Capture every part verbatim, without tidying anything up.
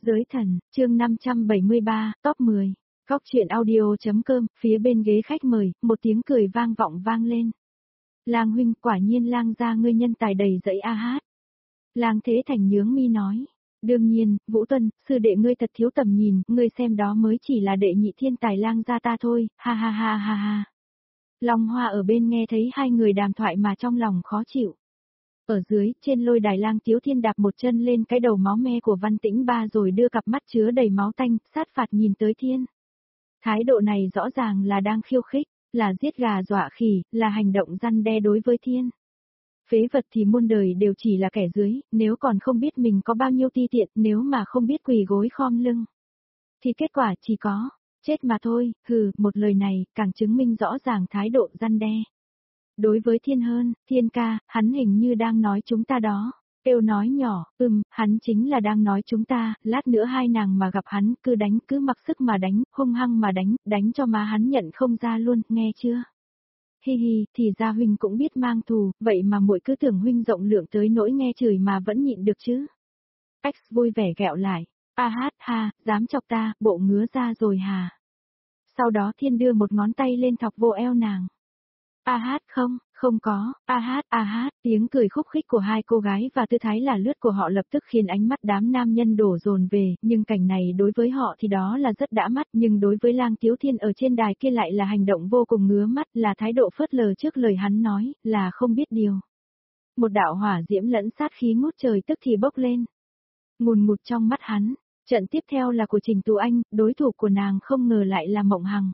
Giới thần, chương năm trăm bảy mươi ba, top mười. Góc truyện audio.com, phía bên ghế khách mời, một tiếng cười vang vọng vang lên. Lang huynh, quả nhiên Lang gia ngươi nhân tài đầy dẫy a hát. Lang Thế Thành nhướng mi nói. Đương nhiên, Vũ Tuân, sư đệ ngươi thật thiếu tầm nhìn, ngươi xem đó mới chỉ là đệ nhị thiên tài Lang gia ta thôi, ha ha ha ha ha. Long Hoa ở bên nghe thấy hai người đàm thoại mà trong lòng khó chịu. Ở dưới, trên lôi đài Lang Tiếu Thiên đạp một chân lên cái đầu máu me của Văn Tĩnh Ba rồi đưa cặp mắt chứa đầy máu tanh, sát phạt nhìn tới Thiên. Thái độ này rõ ràng là đang khiêu khích, là giết gà dọa khỉ, là hành động răn đe đối với Thiên. Phế vật thì muôn đời đều chỉ là kẻ dưới, nếu còn không biết mình có bao nhiêu ti tiện, nếu mà không biết quỳ gối khom lưng, thì kết quả chỉ có, chết mà thôi, hừ, một lời này, càng chứng minh rõ ràng thái độ răn đe. Đối với Thiên hơn, Thiên ca, hắn hình như đang nói chúng ta đó. Kêu nói nhỏ, ừm, hắn chính là đang nói chúng ta, lát nữa hai nàng mà gặp hắn, cứ đánh, cứ mặc sức mà đánh, hung hăng mà đánh, đánh cho má hắn nhận không ra luôn, nghe chưa? Hi hi, thì ra huynh cũng biết mang thù, vậy mà muội cứ tưởng huynh rộng lượng tới nỗi nghe chửi mà vẫn nhịn được chứ. X vui vẻ gẹo lại, a hát ha, dám chọc ta, bộ ngứa ra rồi hà. Sau đó Thiên đưa một ngón tay lên thọc vô eo nàng. A hát không, không có, a hát, a hát, tiếng cười khúc khích của hai cô gái và tư thái là lướt của họ lập tức khiến ánh mắt đám nam nhân đổ dồn về, nhưng cảnh này đối với họ thì đó là rất đã mắt, nhưng đối với Lang Tiếu Thiên ở trên đài kia lại là hành động vô cùng ngứa mắt, là thái độ phớt lờ trước lời hắn nói, là không biết điều. Một đạo hỏa diễm lẫn sát khí ngút trời tức thì bốc lên, ngùn ngụt trong mắt hắn. Trận tiếp theo là của Trình Tú Anh, đối thủ của nàng không ngờ lại là Mộng Hằng.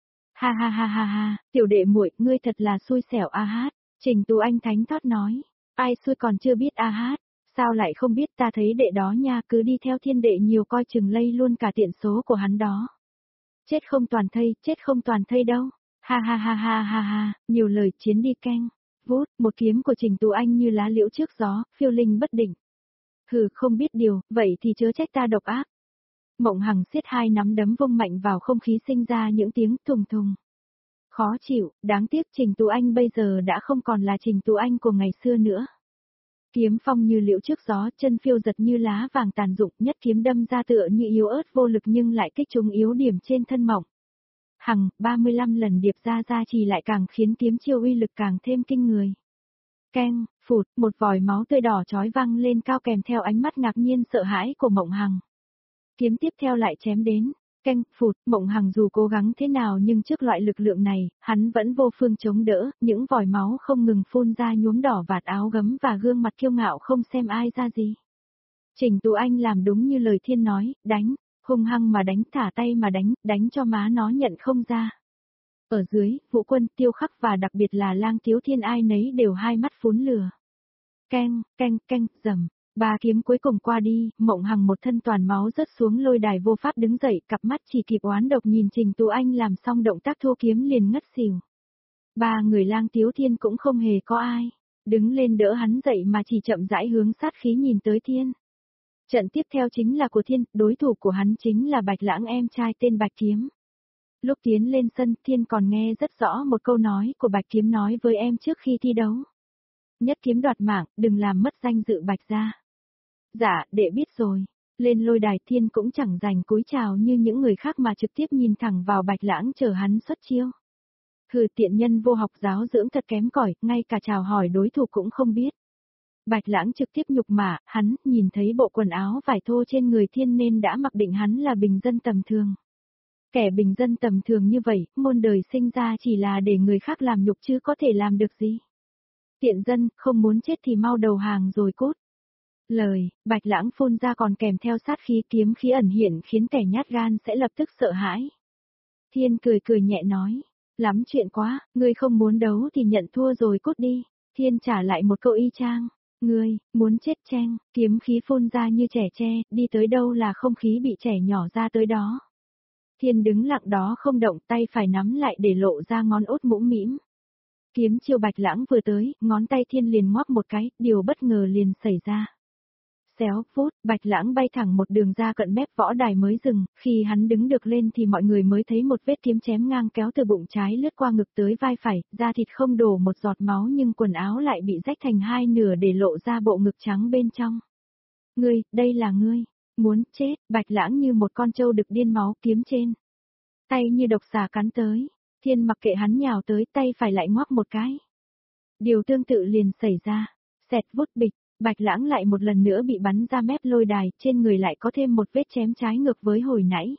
Ha ha ha ha ha, tiểu đệ muội, ngươi thật là xui xẻo a hát. Trình Tú Anh thánh thót nói, ai xui còn chưa biết a hát, sao lại không biết, ta thấy đệ đó nha, cứ đi theo Thiên đệ nhiều coi chừng lây luôn cả tiện số của hắn đó. Chết không toàn thây, chết không toàn thây đâu. Ha ha ha ha ha ha, nhiều lời chiến đi canh. Vút, một kiếm của Trình Tú Anh như lá liễu trước gió, phiêu linh bất định. Hừ, không biết điều, vậy thì chớ trách ta độc ác. Mộng Hằng siết hai nắm đấm vung mạnh vào không khí sinh ra những tiếng thùng thùng. Khó chịu, đáng tiếc Trình Tú Anh bây giờ đã không còn là Trình Tú Anh của ngày xưa nữa. Kiếm phong như liễu trước gió, chân phiêu giật như lá vàng tàn rụng, nhất kiếm đâm ra tựa như yếu ớt vô lực nhưng lại kích trúng yếu điểm trên thân Mộng Hằng, ba mươi lăm lần điệp ra ra chỉ lại càng khiến kiếm chiêu uy lực càng thêm kinh người. Keng, phụt, một vòi máu tươi đỏ chói văng lên cao kèm theo ánh mắt ngạc nhiên sợ hãi của Mộng Hằng. Kiếm tiếp theo lại chém đến, canh, phụt, Mộng Hằng dù cố gắng thế nào nhưng trước loại lực lượng này, hắn vẫn vô phương chống đỡ, những vòi máu không ngừng phun ra nhuốm đỏ vạt áo gấm và gương mặt kiêu ngạo không xem ai ra gì. Trình Tú Anh làm đúng như lời Thiên nói, đánh, hung hăng mà đánh, thả tay mà đánh, đánh cho má nó nhận không ra. Ở dưới, Vũ Quân, Tiêu Khắc và đặc biệt là Lang Tiếu Thiên ai nấy đều hai mắt phún lửa. Keng, keng, keng, rầm. Ba kiếm cuối cùng qua đi, Mộng Hằng một thân toàn máu rớt xuống lôi đài vô pháp đứng dậy, cặp mắt chỉ kịp oán độc nhìn Trình Tú Anh làm xong động tác thu kiếm liền ngất xỉu. Ba người Lang Tiếu Thiên cũng không hề có ai, đứng lên đỡ hắn dậy mà chỉ chậm rãi hướng sát khí nhìn tới Thiên. Trận tiếp theo chính là của Thiên, đối thủ của hắn chính là Bạch Lãng em trai tên Bạch Kiếm. Lúc tiến lên sân, Thiên còn nghe rất rõ một câu nói của Bạch Kiếm nói với em trước khi thi đấu. Nhất kiếm đoạt mạng, đừng làm mất danh dự Bạch gia. Dạ, đệ biết rồi. Lên lôi đài Thiên cũng chẳng dành cúi chào như những người khác mà trực tiếp nhìn thẳng vào Bạch Lãng chờ hắn xuất chiêu. Hừ, tiện nhân vô học giáo dưỡng thật kém cỏi, ngay cả chào hỏi đối thủ cũng không biết. Bạch Lãng trực tiếp nhục mạ, hắn nhìn thấy bộ quần áo vải thô trên người Thiên nên đã mặc định hắn là bình dân tầm thường. Kẻ bình dân tầm thường như vậy, muôn đời sinh ra chỉ là để người khác làm nhục chứ có thể làm được gì. Tiện dân, không muốn chết thì mau đầu hàng rồi cút. Lời, Bạch Lãng phun ra còn kèm theo sát khí kiếm khí ẩn hiện khiến kẻ nhát gan sẽ lập tức sợ hãi. Thiên cười cười nhẹ nói, lắm chuyện quá, ngươi không muốn đấu thì nhận thua rồi cút đi. Thiên trả lại một câu y chang, ngươi, muốn chết cheng, kiếm khí phun ra như trẻ tre, đi tới đâu là không khí bị trẻ nhỏ ra tới đó. Thiên đứng lặng đó không động, tay phải nắm lại để lộ ra ngón út mũm mĩm. Kiếm chiêu Bạch Lãng vừa tới, ngón tay Thiên liền ngoắc một cái, điều bất ngờ liền xảy ra. Xéo, phút, Bạch Lãng bay thẳng một đường ra cận mép võ đài mới dừng, khi hắn đứng được lên thì mọi người mới thấy một vết kiếm chém ngang kéo từ bụng trái lướt qua ngực tới vai phải, da thịt không đổ một giọt máu nhưng quần áo lại bị rách thành hai nửa để lộ ra bộ ngực trắng bên trong. Ngươi, đây là ngươi, Muốn chết, Bạch Lãng như một con trâu đực điên máu kiếm trên. Tay như độc xà cắn tới, Thiên mặc kệ hắn nhào tới tay phải lại ngoắc một cái. Điều tương tự liền xảy ra, xẹt vút bịch, Bạch Lãng lại một lần nữa bị bắn ra mép lôi đài, trên người lại có thêm một vết chém trái ngược với hồi nãy.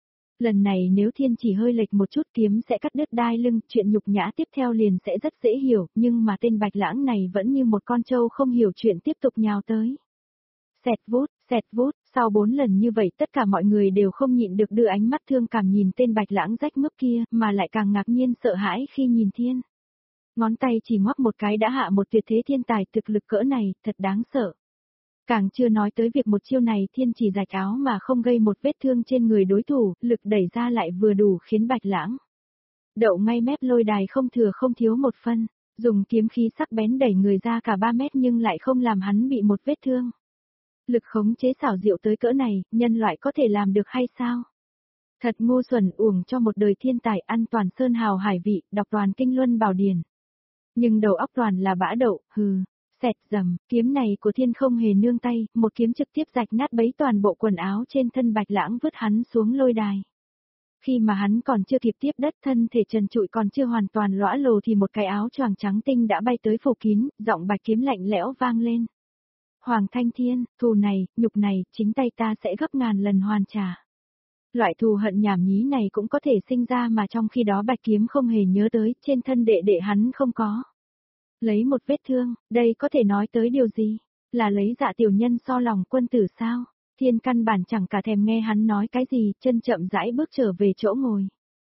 Lần này nếu Thiên chỉ hơi lệch một chút kiếm sẽ cắt đứt đai lưng, chuyện nhục nhã tiếp theo liền sẽ rất dễ hiểu, nhưng mà tên Bạch Lãng này vẫn như một con trâu không hiểu chuyện tiếp tục nhào tới. Xẹt vút, xẹt vút, sau bốn lần như vậy tất cả mọi người đều không nhịn được đưa ánh mắt thương cảm nhìn tên Bạch Lãng rách mướp kia, mà lại càng ngạc nhiên sợ hãi khi nhìn Thiên. Ngón tay chỉ ngoắc một cái đã hạ một tuyệt thế thiên tài thực lực cỡ này, thật đáng sợ. Càng chưa nói tới việc một chiêu này Thiên chỉ rạch áo mà không gây một vết thương trên người đối thủ, lực đẩy ra lại vừa đủ khiến Bạch Lãng đậu ngay mép lôi đài không thừa không thiếu một phân, dùng kiếm khí sắc bén đẩy người ra cả ba mét nhưng lại không làm hắn bị một vết thương. Lực khống chế xảo diệu tới cỡ này, nhân loại có thể làm được hay sao? Thật ngu xuẩn uổng cho một đời thiên tài ăn toàn sơn hào hải vị, đọc toàn kinh luân bảo điển. Nhưng đầu óc toàn là bã đậu, hừ, xẹt dầm, kiếm này của Thiên không hề nương tay, một kiếm trực tiếp rạch nát bấy toàn bộ quần áo trên thân Bạch Lãng vứt hắn xuống lôi đài. Khi mà hắn còn chưa kịp tiếp đất thân thể trần trụi còn chưa hoàn toàn lõa lồ thì một cái áo choàng trắng tinh đã bay tới phủ kín, giọng Bạch kiếm lạnh lẽo vang lên. Hoàng Thanh Thiên, thù này, nhục này, chính tay ta sẽ gấp ngàn lần hoàn trả. Loại thù hận nhảm nhí này cũng có thể sinh ra mà trong khi đó Bạch kiếm không hề nhớ tới, trên thân đệ đệ hắn không có. Lấy một vết thương, đây có thể nói tới điều gì? Là lấy dạ tiểu nhân so lòng quân tử sao? Thiên căn bản chẳng cả thèm nghe hắn nói cái gì, chân chậm rãi bước trở về chỗ ngồi.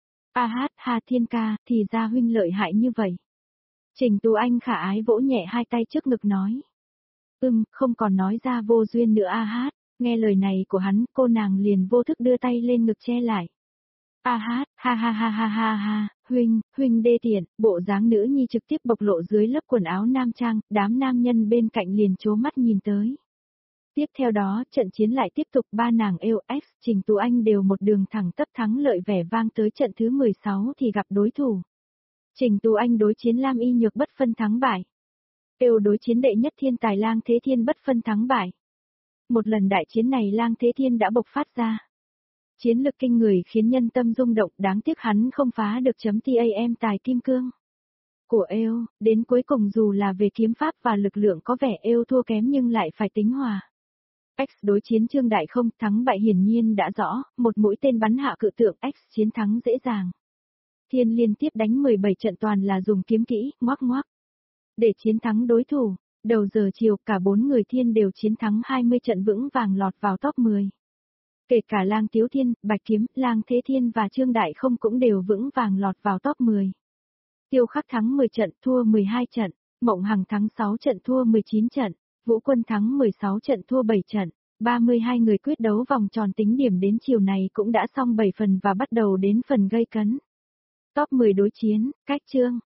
A hát ha Thiên ca, thì ra huynh lợi hại như vậy. Trình Tú Anh khả ái vỗ nhẹ hai tay trước ngực nói. Ừm, không còn nói ra vô duyên nữa A hát, nghe lời này của hắn, cô nàng liền vô thức đưa tay lên ngực che lại. A hát, ha ha ha ha ha ha, huynh, huynh đê tiện, bộ dáng nữ nhi trực tiếp bộc lộ dưới lớp quần áo nam trang, đám nam nhân bên cạnh liền chố mắt nhìn tới. Tiếp theo đó, trận chiến lại tiếp tục ba nàng yêu X, Trình Tú Anh đều một đường thẳng tắp thắng lợi vẻ vang tới trận thứ mười sáu thì gặp đối thủ. Trình Tú Anh đối chiến Lam Y Nhược bất phân thắng bại. Yêu đối chiến đệ nhất thiên tài Lang Thế Thiên bất phân thắng bại. Một lần đại chiến này Lang Thế Thiên đã bộc phát ra. Chiến lực kinh người khiến nhân tâm rung động, đáng tiếc hắn không phá được chấm tam tài kim cương. Của eo, đến cuối cùng dù là về kiếm pháp và lực lượng có vẻ eo thua kém nhưng lại phải tính hòa. X đối chiến Trương Đại Không, thắng bại hiển nhiên đã rõ, một mũi tên bắn hạ cự tượng X chiến thắng dễ dàng. Thiên liên tiếp đánh mười bảy trận toàn là dùng kiếm kỹ, ngoắc ngoắc. Để chiến thắng đối thủ, đầu giờ chiều cả bốn người Thiên đều chiến thắng hai mươi trận vững vàng lọt vào top mười. Kể cả Lang Tiếu Thiên, Bạch Kiếm, Lang Thế Thiên và Trương Đại Không cũng đều vững vàng lọt vào top mười. Tiêu Khắc thắng mười trận, thua mười hai trận, Mộng Hằng thắng sáu trận, thua mười chín trận, Vũ Quân thắng mười sáu trận, thua bảy trận. ba mươi hai người quyết đấu vòng tròn tính điểm đến chiều này cũng đã xong bảy phần và bắt đầu đến phần gây cấn. Top mười đối chiến, cách chương.